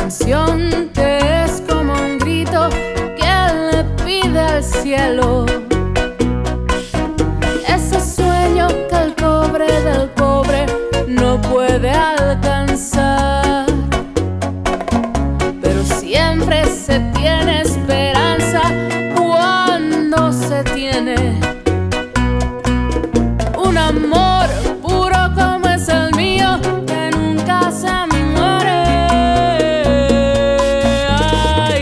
canción que es como un grito que le pide al cielo. Ese sueño que el pobre del pobre no puede alcanzar, pero siempre se tiene esperanza cuando se tiene un amor puro como es el mío, que nunca se muere. Ay,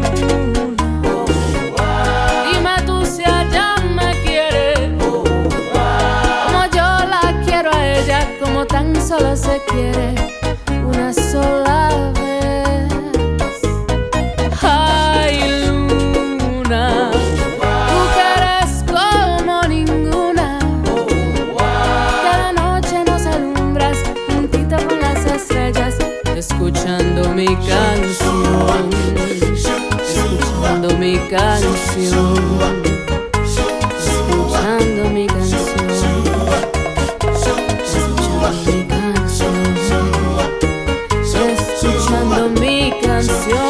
luna, dime tú si ella me quiere como yo la quiero a ella, como tan solo se quiere una sola vez. Ay, luna, tú que eres como ninguna, cada noche nos alumbras juntita con las estrellas, escuchando mi canción, escuchando mi canción, escuchando mi canción, escuchando mi canción, escuchando mi canción.